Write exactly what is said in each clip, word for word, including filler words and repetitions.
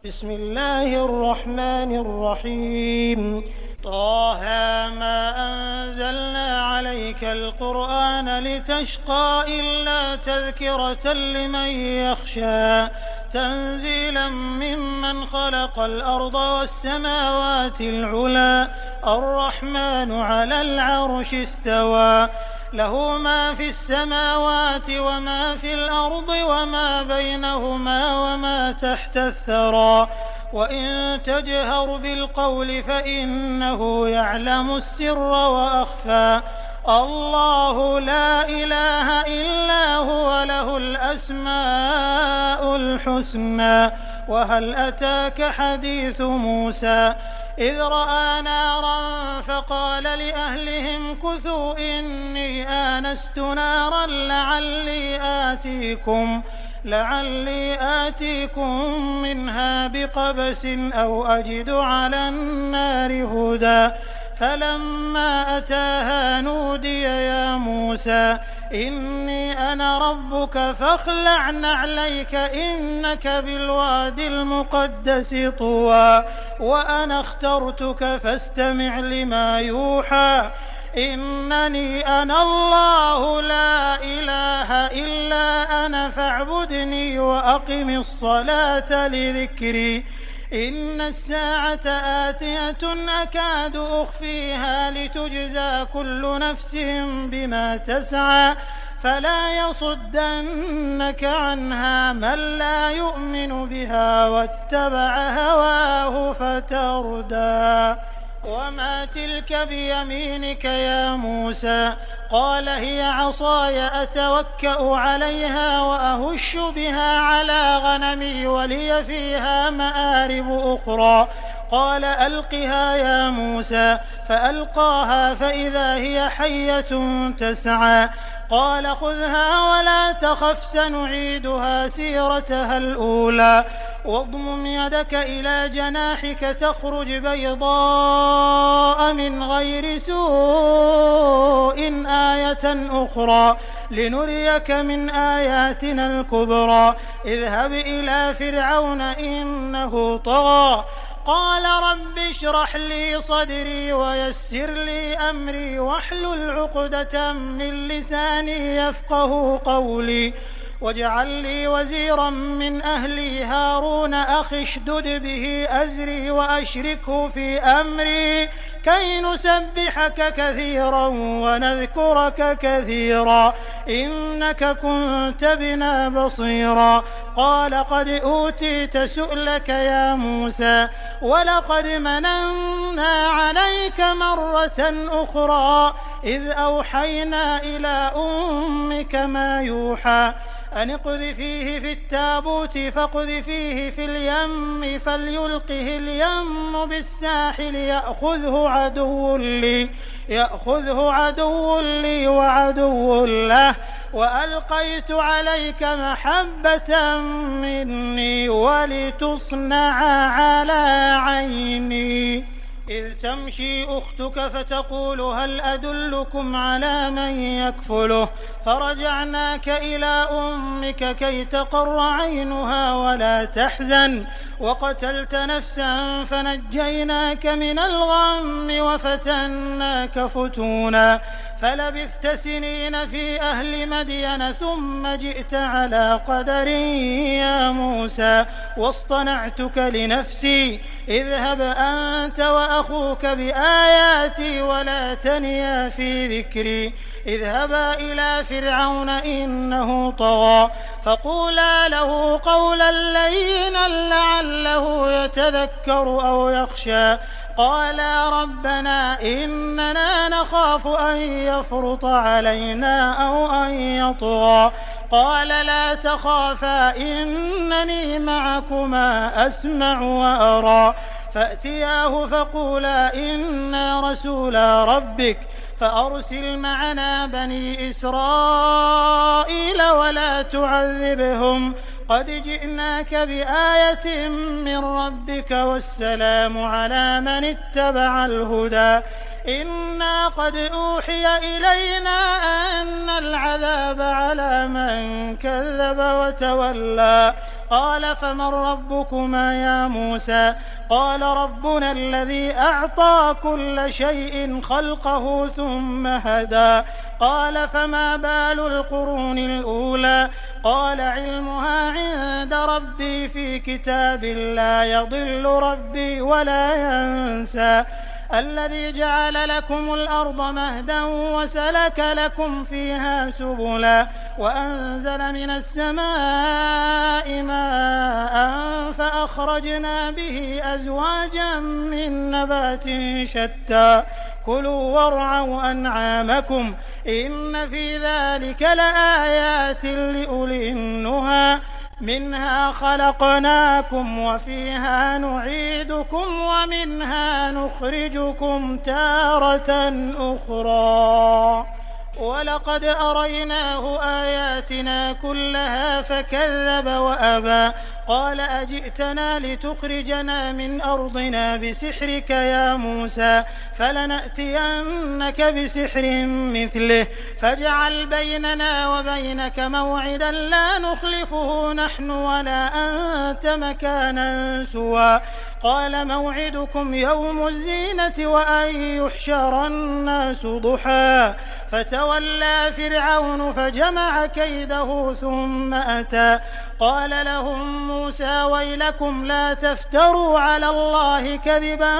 بسم الله الرحمن الرحيم طه ما أنزلنا عليك القرآن لتشقى إلا تذكرة لمن يخشى تنزيلا ممن خلق الأرض والسماوات العلى الرحمن على العرش استوى له ما في السماوات وما في الأرض وما بينهما وما تحت الثرى وإن تجهر بالقول فإنه يعلم السر وأخفى الله لا إله إلا هو له الأسماء الحسنى وهل أتاك حديث موسى إذ رأى نارا فقال لأهلهم كثوا إني آنست نارا لعلي آتيكم لعلي آتيكم منها بقبس أو أجد على النار هدى فلما أتاها نودي يا موسى إني أنا ربك فاخلع نعليك إنك بالواد المقدس طوى وأنا اخترتك فاستمع لما يوحى إنني أنا الله لا إله إلا أنا فاعبدني وأقم الصلاة لذكري إن الساعة آتية أكاد أخفيها لتجزى كل نفس بما تسعى فلا يصدنك عنها من لا يؤمن بها واتبع هواه فتردى وما تلك بيمينك يا موسى قال هي عصاي أتوكأ عليها وأهش بها على غنمي ولي فيها مآرب أخرى قال ألقها يا موسى فألقاها فإذا هي حية تسعى قال خذها ولا تخف سنعيدها سيرتها الأولى واضمم يدك إلى جناحك تخرج بيضاء من غير سوء آية أخرى لنريك من آياتنا الكبرى اذهب إلى فرعون إنه طغى قال رب اشرح لي صدري ويسر لي أمري واحلل عقدة من لساني يفقه قولي واجعل لي وزيرا من أهلي هارون أخي اشدد به أزري وأشركه في أمري كي نسبحك كثيرا ونذكرك كثيرا إنك كنت بنا بصيرا قال قد أوتيت سؤلك يا موسى ولقد مننا عليك مرة أخرى إذ أوحينا إلى أمك ما يوحى أن اقذفيه في التابوت فاقذفيه في اليم فليلقه اليم بالساحل يأخذه عدو لي يأخذه عدو لي وعدو له وألقيت عليك محبة مني ولتصنع على عيني إذ تمشي أختك فتقول هل أدلكم على من يكفله فرجعناك إلى أمك كي تقر عينها ولا تحزن وقتلت نفسا فنجيناك من الغم وفتناك فتونا فلبثت سنين في أهل مدين ثم جئت على قدر يا موسى واصطنعتك لنفسي اذهب أنت وأخوك بآياتي ولا تنيا في ذكري اذهبا إلى فرعون إنه طغى فقولا له قولا لينا لعله يتذكر أو يخشى قالا ربنا إننا نخاف أن يفرط علينا أو أن يطغى قال لا تخافا إنني معكما أسمع وأرى فأتياه فقولا إنا رسولا ربك فأرسل معنا بني إسرائيل ولا تعذبهم قد جئناك بآية من ربك والسلام على من اتبع الهدى إنا قد أوحي إلينا أن العذاب على من كذب وتولى قال فمن ربكما يا موسى قال ربنا الذي أعطى كل شيء خلقه ثم هدى قال فما بال القرون الأولى قال علمها عند ربي في كتاب لا يضل ربي ولا ينسى الذي جعل لكم الأرض مهدا وسلك لكم فيها سبلا وأنزل من السماء ماء فأخرجنا به أزواجا من نبات شتى كلوا وارعوا أنعامكم إن في ذلك لآيات لأولي النهى منها خلقناكم وفيها نعيدكم ومنها نخرجكم تارة أخرى ولقد أريناه آياتنا كلها فكذب وأبى قال أجئتنا لتخرجنا من أرضنا بسحرك يا موسى فلنأتينك بسحر مثله فاجعل بيننا وبينك موعدا لا نخلفه نحن ولا أنت مكانا سوى قال موعدكم يوم الزينة وأن يحشر الناس ضحى فتولى فرعون فجمع كيده ثم أتى قال لهم موسى ويلكم لا تفتروا على الله كذبا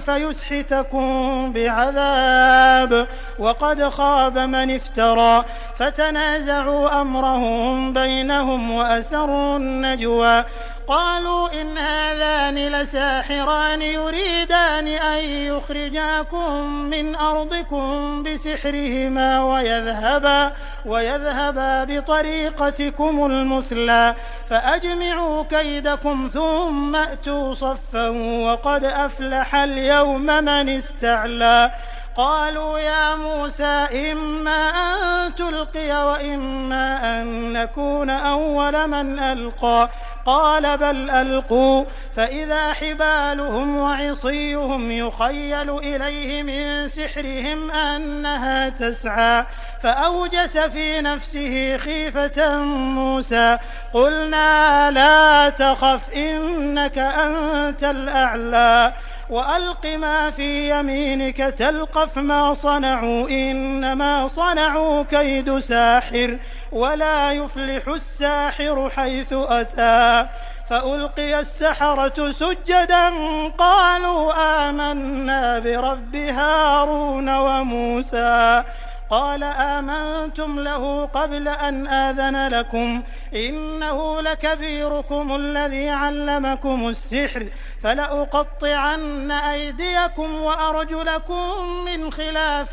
فيسحتكم بعذاب وقد خاب من افترى فتنازعوا أمرهم بينهم وأسروا النجوى قالوا إن هذان لساحران يريدان أن يخرجاكم من أرضكم بسحرهما ويذهبا, ويذهبا بطريقتكم المثلى فأجمعوا كيدكم ثم أتوا صفا وقد أفلح اليوم من استعلى قالوا يا موسى إما أن تلقي وإما أن نكون أول من ألقى قال بل ألقوا فإذا حبالهم وعصيهم يخيل إليه من سحرهم أنها تسعى فأوجس في نفسه خيفة موسى قلنا لا تخف إنك أنت الأعلى وألق ما في يمينك تلقف ما صنعوا إنما صنعوا كيد ساحر ولا يفلح الساحر حيث أتى فألقي السحرة سجدا قالوا آمنا برب هارون وموسى قال آمنتم له قبل أن آذن لكم إنه لكبيركم الذي علمكم السحر فلأقطعن أيديكم وأرجلكم من خلاف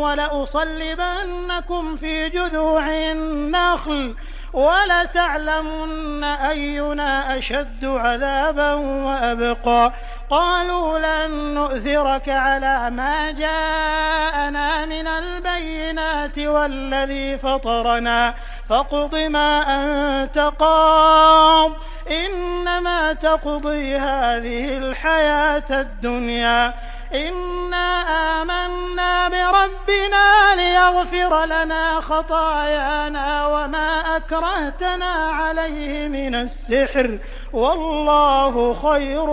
ولأصلبنكم في جذوع النخل ولتعلمن أينا أشد عذابا وأبقى قالوا لن نؤثرك على ما جاءنا من البينات والذي فطرنا فاقض ما أنت قاض إنما تقضي هذه الحياة الدنيا إنا آمنا بربنا ليغفر لنا خطايانا وما أكرهتنا عليه من السحر والله خير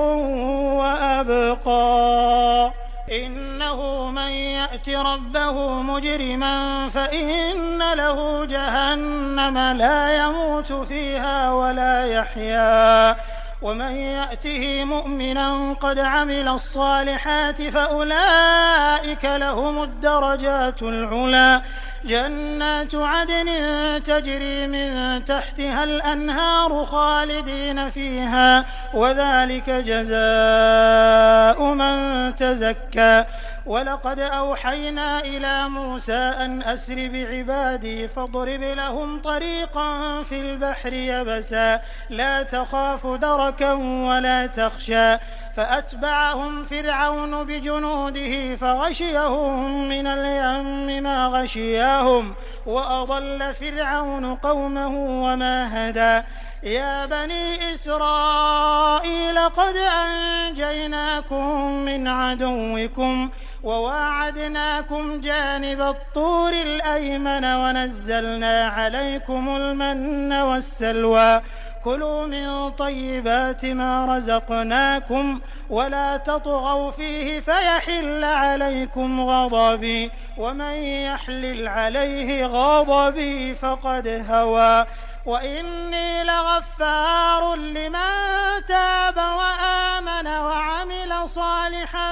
وأبقى إنه من يأت ربه مجرما فإن له جهنم لا يموت فيها ولا يحيا ومن يأته مؤمنا قد عمل الصالحات فأولئك لهم الدرجات العلى جنات عدن تجري من تحتها الأنهار خالدين فيها وذلك جزاء من تزكى ولقد أوحينا إلى موسى أن أسر بعبادي فاضرب لهم طريقا في البحر يبسا لا تخاف دركا ولا تخشى فأتبعهم فرعون بجنوده فغشيهم من اليم ما غشياهم وأضل فرعون قومه وما هدى يا بني إسرائيل قد أنجيناكم من عدوكم وواعدناكم جانب الطور الأيمن ونزلنا عليكم المن والسلوى كلوا من طيبات ما رزقناكم ولا تطغوا فيه فيحل عليكم غضبي ومن يحلل عليه غضبي فقد هوى وإني لغفار لمن تاب وآمن وعمل صالحا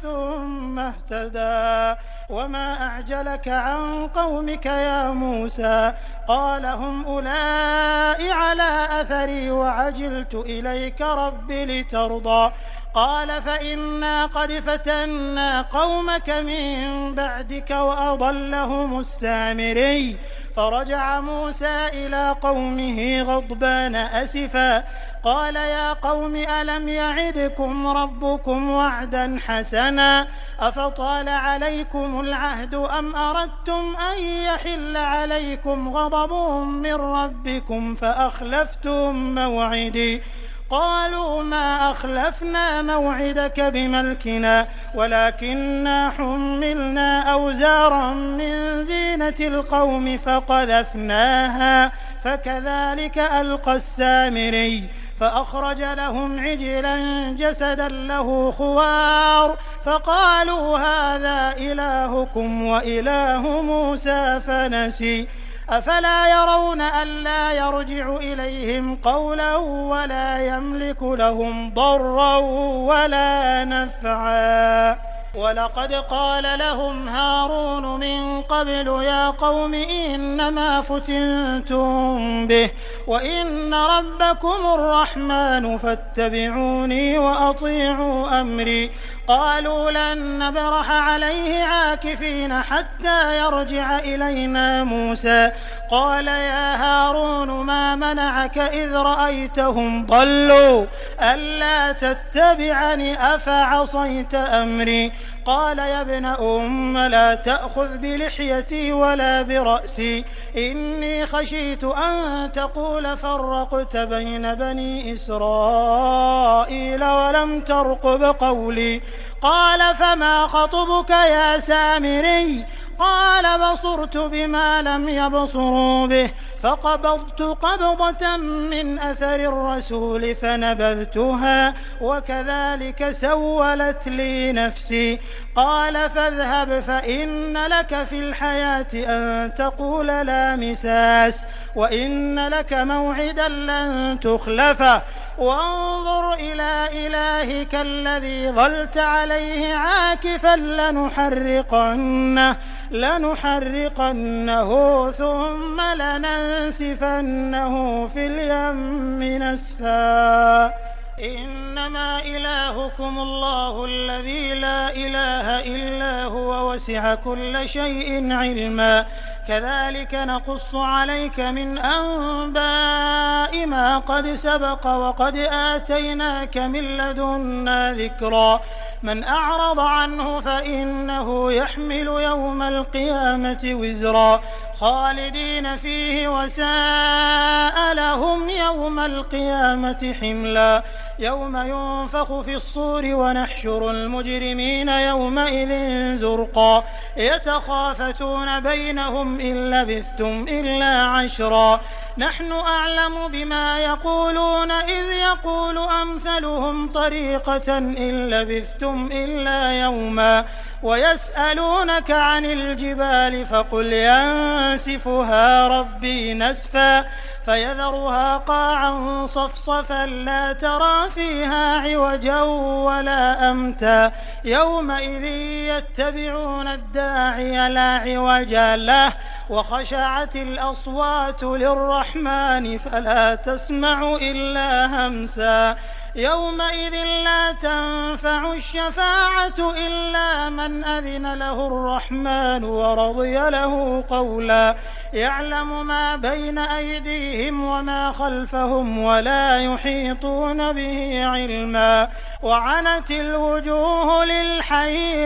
ثم اهتدى وما أعجلك عن قومك يا موسى قال هم أولئك على أثري وعجلت إليك رب لترضى قال فإنا قد فتنا قومك من بعدك وأضلهم السامري فرجع موسى إلى قومه غضبان أسفا قال يا قوم ألم يعدكم ربكم وعدا حسنا أفطال عليكم العهد أم أردتم أن يحل عليكم غضب من ربكم فأخلفتم موعدي قالوا ما أخلفنا موعدك بملكنا ولكننا حملنا أوزارا من زينة القوم فقذفناها فكذلك ألقى السامري فأخرج لهم عجلا جسدا له خوار فقالوا هذا إلهكم وإله موسى فنسي أفلا يرون ألا يرجع إليهم قولا ولا يملك لهم ضرا ولا نفعا ولقد قال لهم هارون من قبل يا قوم إنما فتنتم به وإن ربكم الرحمن فاتبعوني وأطيعوا أمري قالوا لن نبرح عليه عاكفين حتى يرجع إلينا موسى قال يا هارون ما منعك إذ رأيتهم ضلوا ألا تتبعني أفعصيت أمري قال يا ابن أم لا تأخذ بلحيتي ولا برأسي إني خشيت أن تقول فرقت بين بني إسرائيل ولم ترقب قولي قال فما خطبك يا سامري قال بصرت بما لم يبصروا به فقبضت قبضة من أثر الرسول فنبذتها وكذلك سولت لي نفسي قال فاذهب فإن لك في الحياة أن تقول لا مساس وإن لك موعدا لن تخلفه وانظر إلى إلهك الذي ظلت عليه عاكفا لنحرقنه لنحرقنه ثم لننسفنه في اليم نسفا إنما إلهكم الله الذي لا إله إلا هو وسع كل شيء علما كذلك نقص عليك من أنباء ما قد سبق وقد آتيناك من لدنا ذكرا من أعرض عنه فإنه يحمل يوم القيامة وزرا خالدين فيه وساء لهم يوم القيامة حملا يوم ينفخ في الصور ونحشر المجرمين يومئذ زرقا يتخافتون بينهم إن لبثتم إلا عشرا نحن أعلم بما يقولون إذ يقول أمثلهم طريقة إن لبثتم إلا يوما ويسألونك عن الجبال فقل ينسفها ربي نسفا فيذرها قاعا صفصفا لا ترى فيها عوجا ولا أمتا يومئذ يتبعون الداعي لا عوج له وخشعت الأصوات للرحمن فلا تسمع إلا همسا يومئذ لا تنفع الشفاعة إلا من أذن له الرحمن ورضي له قولا يعلم ما بين أيديهم وما خلفهم ولا يحيطون به علما وعنت الوجوه للحي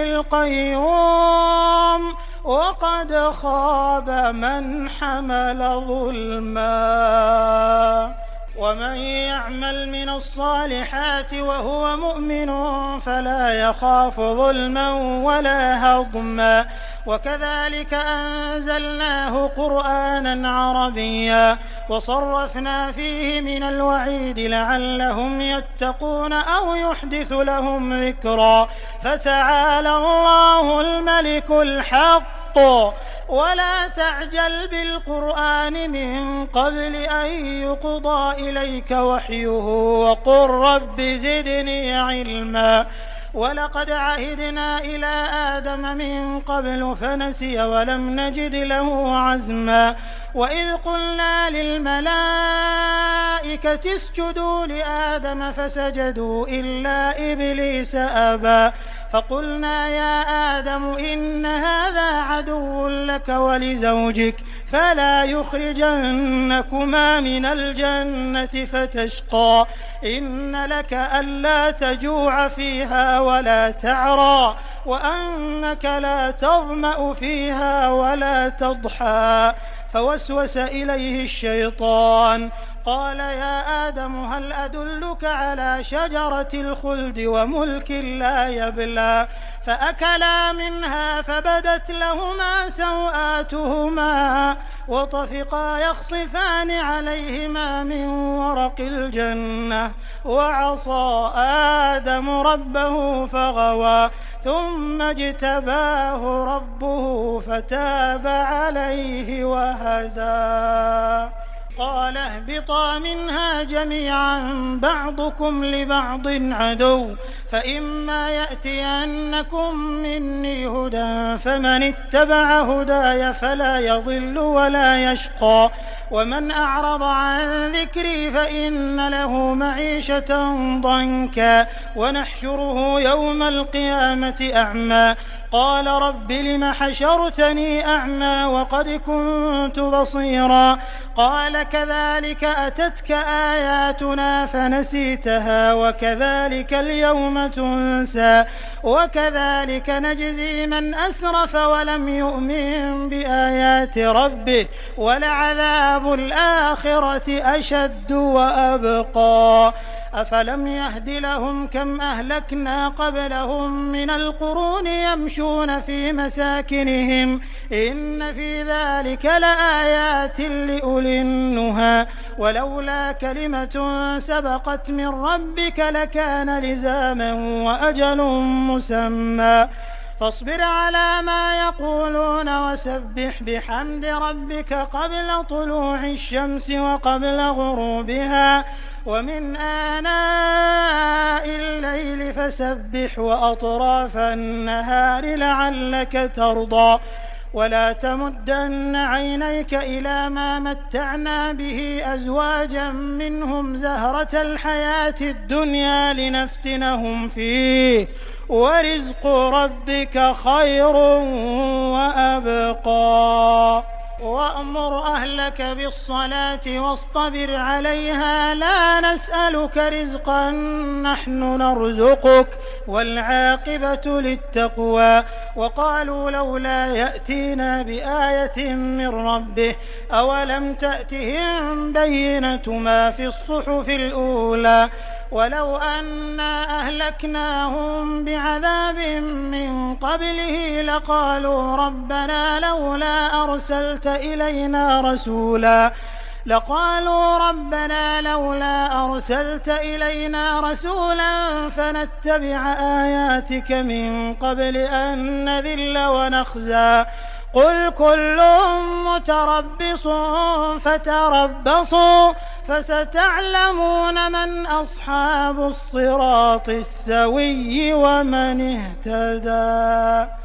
القيوم وقد خاب من حمل ظلما ومن يعمل من الصالحات وهو مؤمن فلا يخاف ظلما ولا هضما وكذلك أنزلناه قرآنا عربيا وصرفنا فيه من الوعيد لعلهم يتقون أو يحدث لهم ذكرا فتعالى الله الملك الحق ولا تعجل بالقرآن من قبل أن يقضى إليك وحيه وقل رب زدني علما ولقد عهدنا إلى آدم من قبل فنسي ولم نجد له عزما وإذ قلنا للملائكة اسجدوا لآدم فسجدوا إلا إبليس أبى فقلنا يا آدم إن هذا عدو لك ولزوجك فلا يخرجنكما من الجنة فتشقى إن لك ألا تجوع فيها ولا تعرى وأنك لا تظمأ فيها ولا تضحى فوسوس إليه الشيطان قال يا آدم هل أدلك على شجرة الخلد وملك لا يبلى فأكلا منها فبدت لهما سوآتهما وطفقا يخصفان عليهما من ورق الجنة وعصى آدم ربه فغوى ثم اجتباه ربه فتاب عليه وهدى قال اهبطا منها جميعا بعضكم لبعض عدو فإما يأتينكم مني هدى فمن اتبع هداي فلا يضل ولا يشقى ومن أعرض عن ذكري فإن له معيشة ضنكا ونحشره يوم القيامة أعمى قال رب لم حشرتني أعمى وقد كنت بصيرا قال كذلك أتتك آياتنا فنسيتها وكذلك اليوم تنسى وكذلك نجزي من أسرف ولم يؤمن بآيات ربه ولعذاب الآخرة أشد وأبقى أفلم يهد لهم كم أهلكنا قبلهم من القرون يمشون في مساكنهم إن في ذلك لآيات لأولي النهى ولولا كلمة سبقت من ربك لكان لزاما وأجل مسمى فاصبر على ما يقولون وسبح بحمد ربك قبل طلوع الشمس وقبل غروبها ومن آناء الليل فسبح وأطراف النهار لعلك ترضى ولا تمدن عينيك إلى ما متعنا به أزواجا منهم زهرة الحياة الدنيا لنفتنهم فيه ورزق ربك خير وأبقى وأمر أهلك بالصلاة واصطبر عليها لا نسألك رزقا نحن نرزقك والعاقبة للتقوى وقالوا لولا يأتينا بآية من ربه أولم تأتهم بينة ما في الصحف الأولى ولو أنا أهلكناهم بعذاب من قبله لقالوا ربنا لولا أرسلت إلينا رسولا لقالوا ربنا لولا أرسلت إلينا رسولا فنتبع آياتك من قبل أن نذل ونخزى قل كل متربص فتربصوا فستعلمون من أصحاب الصراط السوي ومن اهتدى.